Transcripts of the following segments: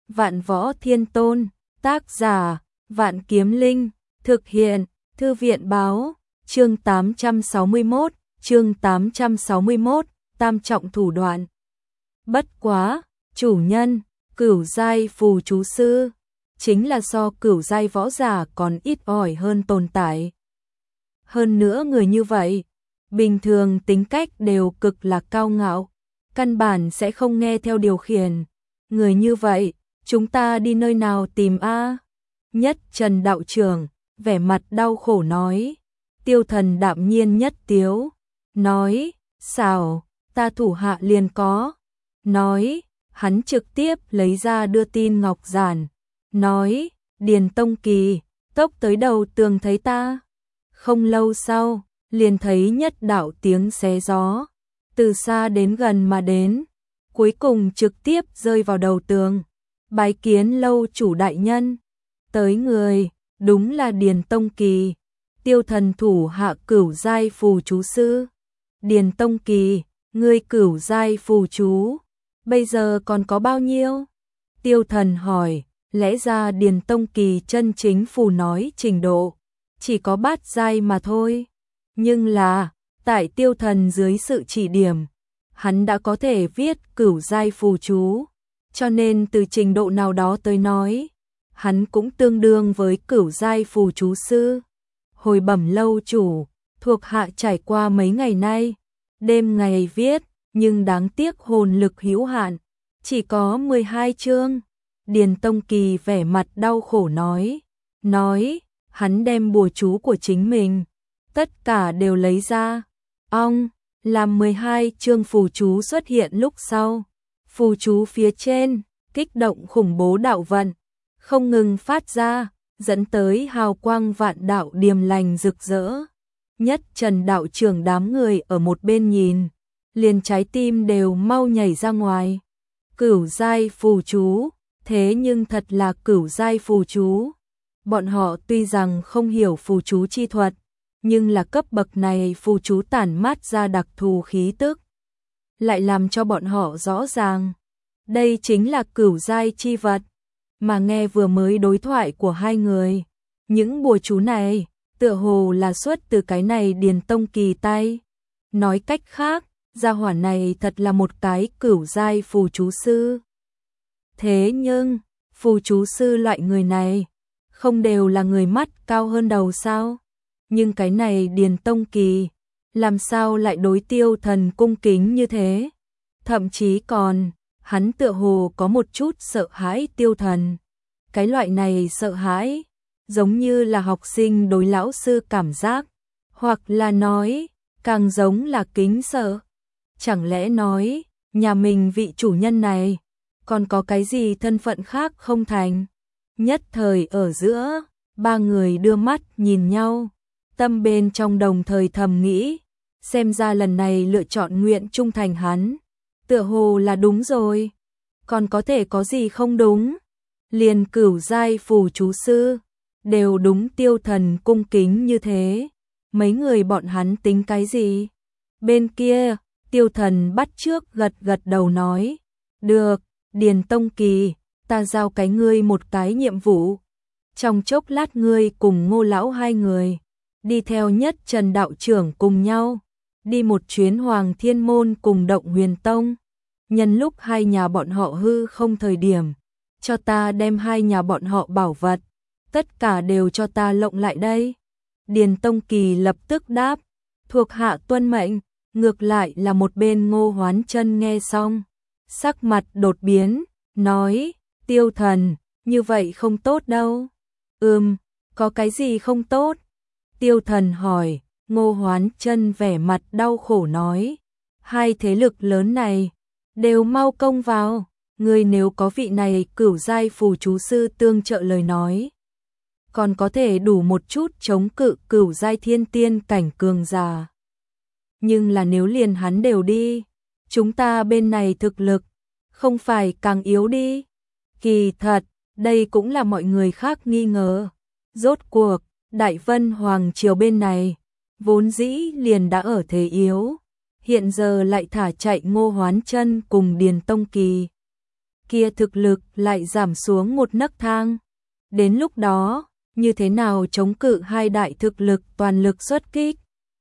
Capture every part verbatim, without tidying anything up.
Vạn Võ Thiên Tôn, tác giả, Vạn Kiếm Linh, thực hiện, Thư viện báo, chương tám trăm sáu mươi mốt, chương tám trăm sáu mươi mốt, tam trọng thủ đoạn. Bất quá, chủ nhân, cửu giai phù chú sư, chính là so cửu giai võ giả còn ít ỏi hơn tồn tại. Hơn nữa người như vậy, bình thường tính cách đều cực là cao ngạo, căn bản sẽ không nghe theo điều khiển. Người như vậy, chúng ta đi nơi nào tìm a? Nhất Trần đạo trưởng, vẻ mặt đau khổ nói. Tiêu Thần đạm nhiên nhất tiếu, nói, xảo, ta thủ hạ liền có. Nói, hắn trực tiếp lấy ra đưa tin ngọc giản, nói, Điền Tông Kỳ, tốc tới đầu tường thấy ta. Không lâu sau, liền thấy nhất đạo tiếng xé gió, từ xa đến gần mà đến, cuối cùng trực tiếp rơi vào đầu tường. Bái kiến lâu chủ đại nhân. Tới người, đúng là Điền Tông Kỳ, Tiêu Thần thủ hạ cửu giai phù chú sư. Điền Tông Kỳ, ngươi cửu giai phù chú, bây giờ còn có bao nhiêu? Tiêu Thần hỏi, lẽ ra Điền Tông Kỳ chân chính phù nói trình độ, chỉ có bát giai mà thôi. Nhưng là, tại Tiêu Thần dưới sự chỉ điểm, hắn đã có thể viết cửu giai phù chú, cho nên từ trình độ nào đó tới nói, hắn cũng tương đương với cửu giai phù chú sư. Hồi bẩm lâu chủ, thuộc hạ trải qua mấy ngày nay, đêm ngày viết, nhưng đáng tiếc hồn lực hữu hạn, chỉ có mười hai chương. Điền Tông Kỳ vẻ mặt đau khổ nói, nói, hắn đem bùa chú của chính mình, tất cả đều lấy ra. Ong, làm mười hai chương phù chú xuất hiện lúc sau. Phù chú phía trên, kích động khủng bố đạo vận, không ngừng phát ra, dẫn tới hào quang vạn đạo điềm lành rực rỡ. Nhất Trần đạo trưởng đám người ở một bên nhìn, liền trái tim đều mau nhảy ra ngoài. Cửu giai phù chú, thế nhưng thật là cửu giai phù chú. Bọn họ tuy rằng không hiểu phù chú chi thuật, nhưng là cấp bậc này phù chú tản mát ra đặc thù khí tức, lại làm cho bọn họ rõ ràng, đây chính là cửu giai chi vật. Mà nghe vừa mới đối thoại của hai người, những bùa chú này, tựa hồ là xuất từ cái này Điền Tông Kỳ tay. Nói cách khác, gia hỏa này thật là một cái cửu giai phù chú sư. Thế nhưng, phù chú sư loại người này, không đều là người mắt cao hơn đầu sao? Nhưng cái này Điền Tông Kỳ, làm sao lại đối Tiêu Thần cung kính như thế? Thậm chí còn, hắn tựa hồ có một chút sợ hãi Tiêu Thần. Cái loại này sợ hãi, giống như là học sinh đối lão sư cảm giác, hoặc là nói, càng giống là kính sợ. Chẳng lẽ nói, nhà mình vị chủ nhân này, còn có cái gì thân phận khác không thành? Nhất thời ở giữa, ba người đưa mắt nhìn nhau, tâm bên trong đồng thời thầm nghĩ, xem ra lần này lựa chọn nguyện trung thành hắn, tựa hồ là đúng rồi. Còn có thể có gì không đúng? Liền cửu giai phù chú sư, đều đúng Tiêu Thần cung kính như thế. Mấy người bọn hắn tính cái gì? Bên kia, Tiêu Thần bắt trước gật gật đầu nói, được, Điền Tông Kỳ, ta giao cái ngươi một cái nhiệm vụ. Trong chốc lát ngươi cùng Ngô lão hai người, đi theo Nhất Trần đạo trưởng cùng nhau, đi một chuyến Hoàng Thiên Môn cùng Động Huyền Tông. Nhân lúc hai nhà bọn họ hư không thời điểm, cho ta đem hai nhà bọn họ bảo vật, tất cả đều cho ta lộng lại đây. Điền Tông Kỳ lập tức đáp, thuộc hạ tuân mệnh. Ngược lại là một bên Ngô Hoán Chân nghe xong, sắc mặt đột biến, nói, Tiêu Thần, như vậy không tốt đâu. Ừm, có cái gì không tốt? Tiêu Thần hỏi. Ngô Hoán Chân vẻ mặt đau khổ nói, hai thế lực lớn này, đều mau công vào, người nếu có vị này cửu giai phù chú sư tương trợ lời nói, còn có thể đủ một chút chống cự cửu giai thiên tiên cảnh cường giả. Nhưng là nếu liền hắn đều đi, chúng ta bên này thực lực, không phải càng yếu đi? Kỳ thật, đây cũng là mọi người khác nghi ngờ. Rốt cuộc, Đại Vân Hoàng Triều bên này, vốn dĩ liền đã ở thế yếu, hiện giờ lại thả chạy Ngô Hoán Chân cùng Điền Tông Kỳ. kia thực lực lại giảm xuống một nấc thang. Đến lúc đó, như thế nào chống cự hai đại thực lực toàn lực xuất kích?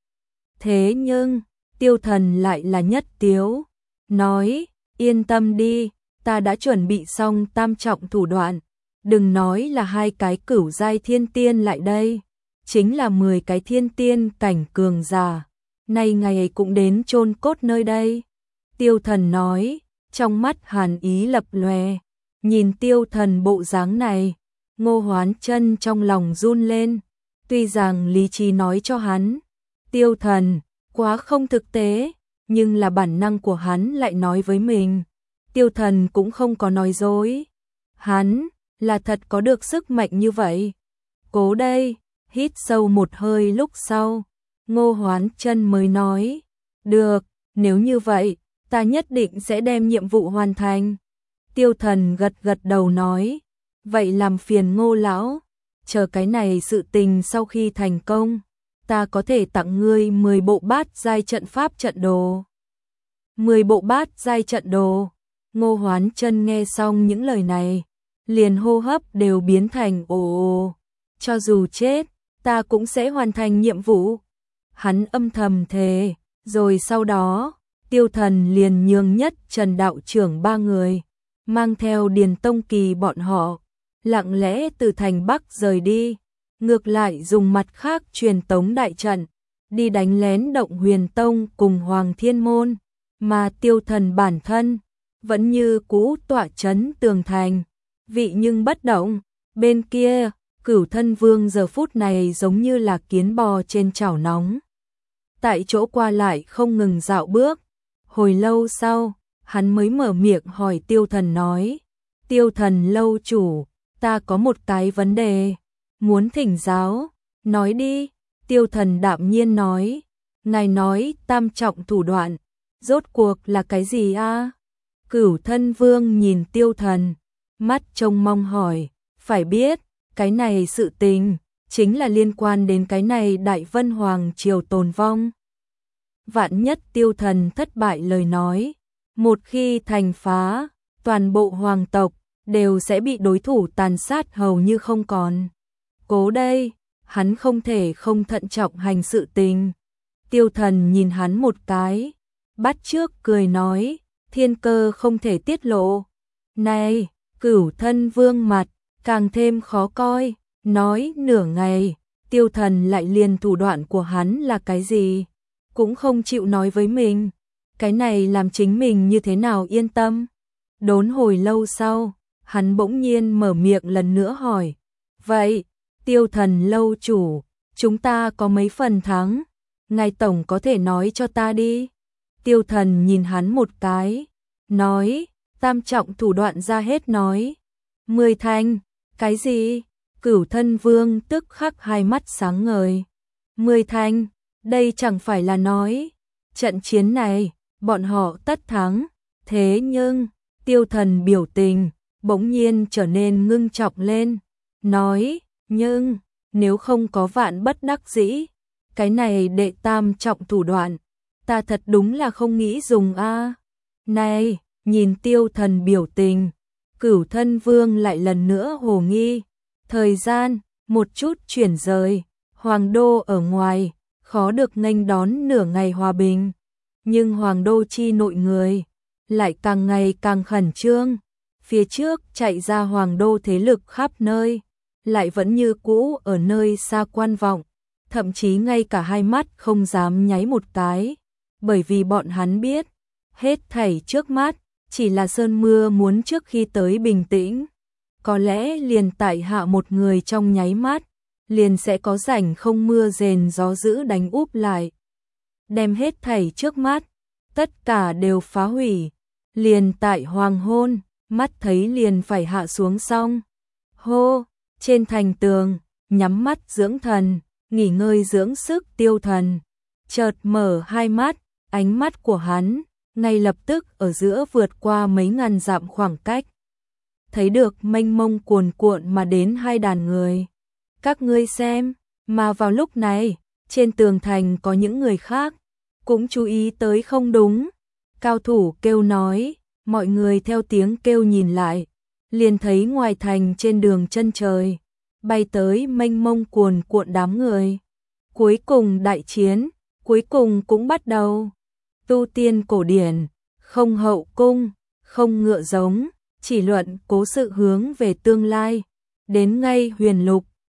Thế nhưng, Tiêu Thần lại là nhất tiếu, nói, yên tâm đi, ta đã chuẩn bị xong tam trọng thủ đoạn, đừng nói là hai cái cửu giai thiên tiên lại đây, chính là mười cái thiên tiên cảnh cường giả, nay ngày ấy cũng đến chôn cốt nơi đây. Tiêu Thần nói, trong mắt hàn ý lập lòe, nhìn Tiêu Thần bộ dáng này, Ngô Hoán Chân trong lòng run lên, tuy rằng lý trí nói cho hắn, Tiêu Thần quá không thực tế, nhưng là bản năng của hắn lại nói với mình, Tiêu Thần cũng không có nói dối, hắn là thật có được sức mạnh như vậy. Cố đây, hít sâu một hơi lúc sau, Ngô Hoán Chân mới nói, được, nếu như vậy, ta nhất định sẽ đem nhiệm vụ hoàn thành. Tiêu Thần gật gật đầu nói, vậy làm phiền Ngô lão, chờ cái này sự tình sau khi thành công, ta có thể tặng ngươi mười bộ bát giai trận pháp trận đồ. mười bộ bát giai trận đồ. Ngô Hoán Chân nghe xong những lời này, liền hô hấp đều biến thành ồ ồ, cho dù chết, ta cũng sẽ hoàn thành nhiệm vụ. Hắn âm thầm thề, rồi sau đó, Tiêu Thần liền nhường nhất Trần đạo trưởng ba người, mang theo Điền Tông Kỳ bọn họ, lặng lẽ từ thành Bắc rời đi, ngược lại dùng mặt khác truyền tống đại trận, đi đánh lén Động Huyền Tông cùng Hoàng Thiên Môn, mà Tiêu Thần bản thân vẫn như cũ tọa trấn tường thành, vị nhưng bất động. Bên kia, Cửu Thân Vương giờ phút này giống như là kiến bò trên chảo nóng, tại chỗ qua lại không ngừng dạo bước. Hồi lâu sau, hắn mới mở miệng hỏi Tiêu Thần nói, Tiêu Thần lâu chủ, ta có một cái vấn đề, muốn thỉnh giáo, nói đi. Tiêu Thần đạm nhiên nói, ngài nói tam trọng thủ đoạn, rốt cuộc là cái gì a? Cửu Thân Vương nhìn Tiêu Thần, mắt trông mong hỏi, phải biết, cái này sự tình, chính là liên quan đến cái này Đại Vân Hoàng triều tồn vong. Vạn nhất Tiêu Thần thất bại lời nói, một khi thành phá, toàn bộ hoàng tộc đều sẽ bị đối thủ tàn sát hầu như không còn. Cố đây, hắn không thể không thận trọng hành sự tình. Tiêu Thần nhìn hắn một cái, bắt trước cười nói, thiên cơ không thể tiết lộ. Này, Cửu Thân Vương mặt càng thêm khó coi, nói nửa ngày, Tiêu Thần lại liền thủ đoạn của hắn là cái gì, cũng không chịu nói với mình. Cái này làm chính mình như thế nào yên tâm. Đốn hồi lâu sau, hắn bỗng nhiên mở miệng lần nữa hỏi, vậy, Tiêu Thần lâu chủ, chúng ta có mấy phần thắng? Ngài tổng có thể nói cho ta đi. Tiêu Thần nhìn hắn một cái, nói, tam trọng thủ đoạn ra hết nói. Mười thành, cái gì? Cửu Thân Vương tức khắc hai mắt sáng ngời. Mười thành, đây chẳng phải là nói, trận chiến này, bọn họ tất thắng. Thế nhưng, Tiêu Thần biểu tình, bỗng nhiên trở nên ngưng trọng lên, nói, nhưng, nếu không có vạn bất đắc dĩ, cái này đệ tam trọng thủ đoạn, ta thật đúng là không nghĩ dùng a. Này, nhìn Tiêu Thần biểu tình, Cửu Thân Vương lại lần nữa hồ nghi, thời gian, một chút chuyển rời, Hoàng đô ở ngoài, khó được nghênh đón nửa ngày hòa bình, nhưng Hoàng đô chi nội người, lại càng ngày càng khẩn trương, phía trước chạy ra Hoàng đô thế lực khắp nơi, lại vẫn như cũ ở nơi xa quan vọng, thậm chí ngay cả hai mắt không dám nháy một cái, bởi vì bọn hắn biết, hết thảy trước mắt, chỉ là sơn mưa muốn trước khi tới bình tĩnh, có lẽ liền tại hạ một người trong nháy mắt, liền sẽ có rảnh không mưa rền gió dữ đánh úp lại, đem hết thảy trước mắt, tất cả đều phá hủy, liền tại hoàng hôn, mắt thấy liền phải hạ xuống xong. Hô, trên thành tường, nhắm mắt dưỡng thần, nghỉ ngơi dưỡng sức Tiêu Thần, chợt mở hai mắt, ánh mắt của hắn, ngay lập tức ở giữa vượt qua mấy ngàn dặm khoảng cách. Thấy được mênh mông cuồn cuộn mà đến hai đàn người. Các ngươi xem, mà vào lúc này, trên tường thành có những người khác, cũng chú ý tới không đúng. Cao thủ kêu nói, Mọi người theo tiếng kêu nhìn lại, liền thấy ngoài thành trên đường chân trời, bay tới mênh mông cuồn cuộn đám người. Cuối cùng đại chiến, cuối cùng cũng bắt đầu. Tu tiên cổ điển, không hậu cung, không ngựa giống, chỉ luận cố sự hướng về tương lai. Đến ngay huyền lục,